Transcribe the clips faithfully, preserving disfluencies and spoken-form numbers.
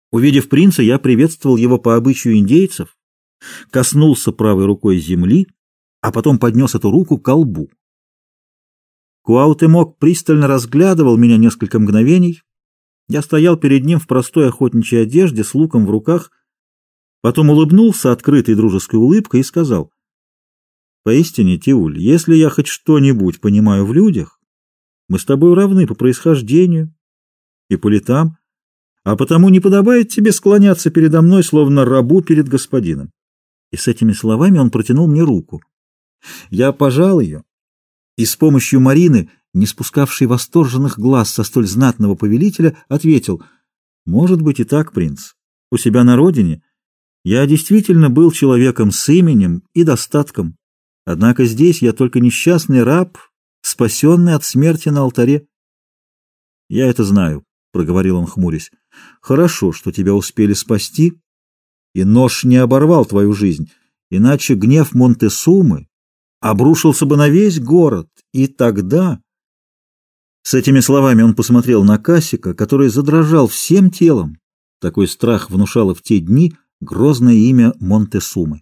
Увидев принца, я приветствовал его по обычаю индейцев, коснулся правой рукой земли, а потом поднес эту руку к колбу. Куаутемок пристально разглядывал меня несколько мгновений. Я стоял перед ним в простой охотничьей одежде с луком в руках, потом улыбнулся открытой дружеской улыбкой и сказал: «Поистине, Тиуль, если я хоть что-нибудь понимаю в людях, мы с тобой равны по происхождению и по летам, а потому не подобает тебе склоняться передо мной, словно рабу перед господином». И с этими словами он протянул мне руку. Я пожал ее, и с помощью Марины, не спускавшей восторженных глаз со столь знатного повелителя, ответил: «Может быть и так, принц. У себя на родине я действительно был человеком с именем и достатком, однако здесь я только несчастный раб, спасенный от смерти на алтаре». «Я это знаю», — проговорил он, хмурясь. «Хорошо, что тебя успели спасти, и нож не оборвал твою жизнь, иначе гнев Монтесумы обрушился бы на весь город, и тогда...» С этими словами он посмотрел на Касика, который задрожал всем телом. Такой страх внушало в те дни грозное имя Монтесумы.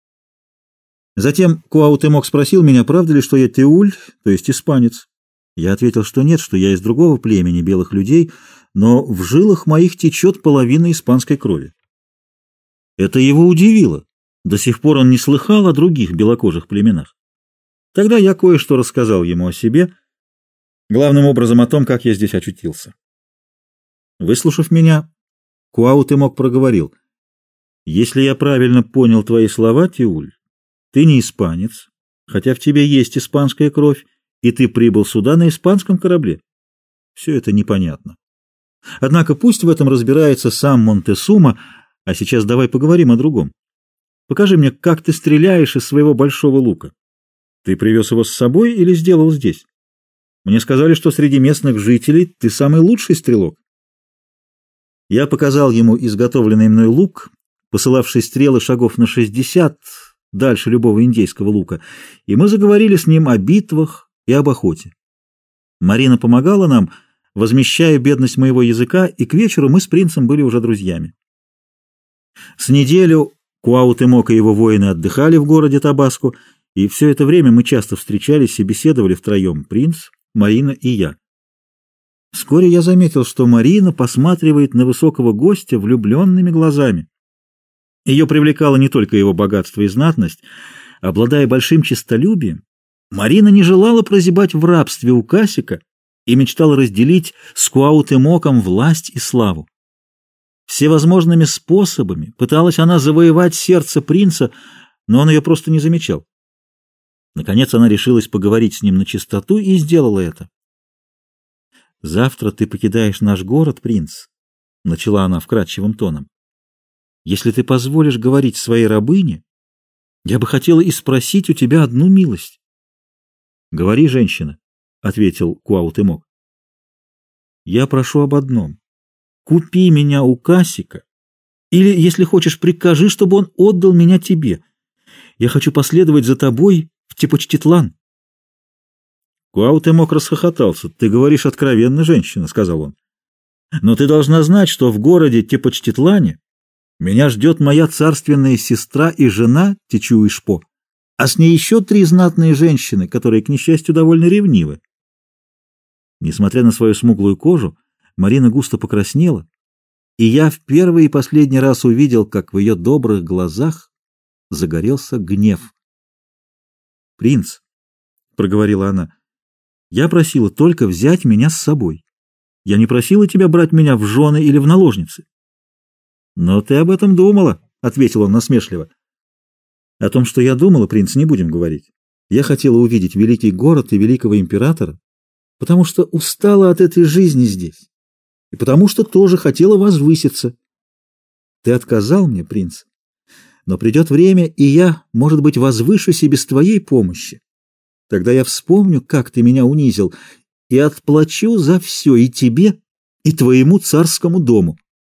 Затем Куаутемок спросил меня, правда ли, что я Тиуль, то есть испанец. Я ответил, что нет, что я из другого племени белых людей, но в жилах моих течет половина испанской крови. Это его удивило. До сих пор он не слыхал о других белокожих племенах. Тогда я кое-что рассказал ему о себе, главным образом о том, как я здесь очутился. Выслушав меня, Куаутемок проговорил: «Если я правильно понял твои слова, Тиуль, ты не испанец, хотя в тебе есть испанская кровь, и ты прибыл сюда на испанском корабле. Все это непонятно. Однако пусть в этом разбирается сам Монтесума, а сейчас давай поговорим о другом. Покажи мне, как ты стреляешь из своего большого лука. Ты привез его с собой или сделал здесь? Мне сказали, что среди местных жителей ты самый лучший стрелок». Я показал ему изготовленный мной лук, посылавший стрелы шагов на шестьдесят, дальше любого индейского лука, и мы заговорили с ним о битвах и об охоте. Марина помогала нам, возмещая бедность моего языка, и к вечеру мы с принцем были уже друзьями. С неделю Куаутемок и его воины отдыхали в городе Табаско, и все это время мы часто встречались и беседовали втроем, принц, Марина и я. Вскоре я заметил, что Марина посматривает на высокого гостя влюбленными глазами. Ее привлекало не только его богатство и знатность. Обладая большим честолюбием, Марина не желала прозябать в рабстве у Касика и мечтала разделить с Куаутемоком власть и славу. Всевозможными способами пыталась она завоевать сердце принца, но он ее просто не замечал. Наконец она решилась поговорить с ним на чистоту и сделала это. «Завтра ты покидаешь наш город, принц», — начала она вкрадчивым тоном. «Если ты позволишь говорить своей рабыне, я бы хотела и спросить у тебя одну милость». «Говори, женщина», — ответил Куаутемок. «Я прошу об одном. Купи меня у Касика, или, если хочешь, прикажи, чтобы он отдал меня тебе. Я хочу последовать за тобой в Тепочтитлан». Куаутемок расхохотался. «Ты говоришь откровенно, женщина», — сказал он. «Но ты должна знать, что в городе Тепочтитлане меня ждет моя царственная сестра и жена Течуишпо, а с ней еще три знатные женщины, которые, к несчастью, довольно ревнивы». Несмотря на свою смуглую кожу, Марина густо покраснела, и я в первый и последний раз увидел, как в ее добрых глазах загорелся гнев. «Принц», — проговорила она, — «я просила только взять меня с собой. Я не просила тебя брать меня в жены или в наложницы». «Но ты об этом думала», — ответил он насмешливо. «О том, что я думала, принц, не будем говорить. Я хотела увидеть великий город и великого императора, потому что устала от этой жизни здесь, и потому что тоже хотела возвыситься. Ты отказал мне, принц, но придет время, и я, может быть, возвышусь и без твоей помощи. Тогда я вспомню, как ты меня унизил, и отплачу за все и тебе, и твоему царскому дому».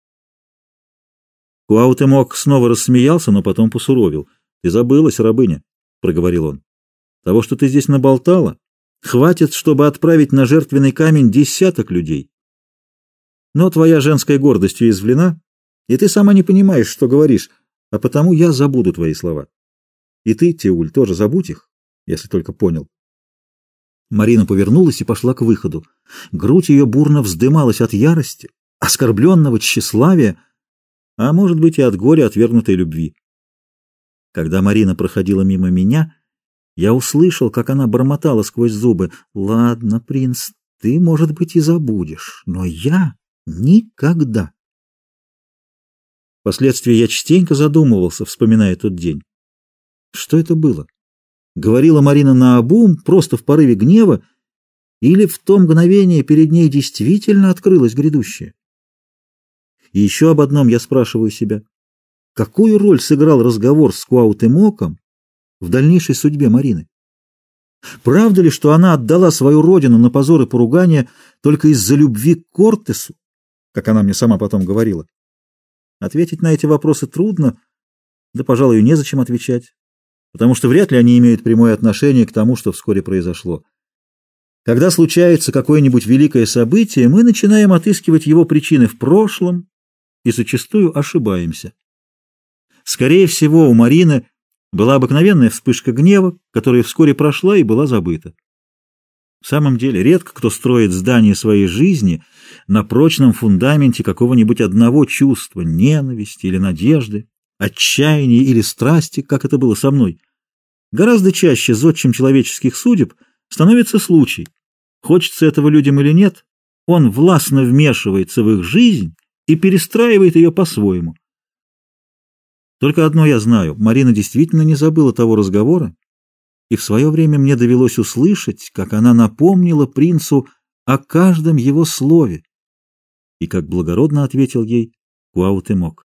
Куаутемок снова рассмеялся, но потом посуровил. «Ты забылась, рабыня», — проговорил он. «Того, что ты здесь наболтала, хватит, чтобы отправить на жертвенный камень десяток людей. Но твоя женская гордость уязвлена, И ты сама не понимаешь, что говоришь, а потому я забуду твои слова. И ты, Теуль, тоже забудь их, если только понял. Марина повернулась и пошла к выходу. Грудь ее бурно вздымалась от ярости, оскорбленного тщеславия, а может быть и от горя отвергнутой любви. Когда Марина проходила мимо меня, я услышал, как она бормотала сквозь зубы: «Ладно, принц, ты, может быть, и забудешь, но я никогда». Впоследствии я частенько задумывался, вспоминая тот день. Что это было? Говорила Марина наобум, просто в порыве гнева, или в то мгновение перед ней действительно открылось грядущее? И еще об одном я спрашиваю себя. Какую роль сыграл разговор с Куаутемоком в дальнейшей судьбе Марины? Правда ли, что она отдала свою родину на позор и поругание только из-за любви к Кортесу, как она мне сама потом говорила? Ответить на эти вопросы трудно, да, пожалуй, и незачем отвечать, потому что вряд ли они имеют прямое отношение к тому, что вскоре произошло. Когда случается какое-нибудь великое событие, мы начинаем отыскивать его причины в прошлом и зачастую ошибаемся. Скорее всего, у Марины была обыкновенная вспышка гнева, которая вскоре прошла и была забыта. В самом деле, редко кто строит здание своей жизни на прочном фундаменте какого-нибудь одного чувства, ненависти или надежды, отчаяния или страсти, как это было со мной. Гораздо чаще зодчим человеческих судеб становится случай. Хочется этого людям или нет, он властно вмешивается в их жизнь и перестраивает ее по-своему. Только одно я знаю: Марина действительно не забыла того разговора, и в свое время мне довелось услышать, как она напомнила принцу о каждом его слове, и как благородно ответил ей Куаутемок.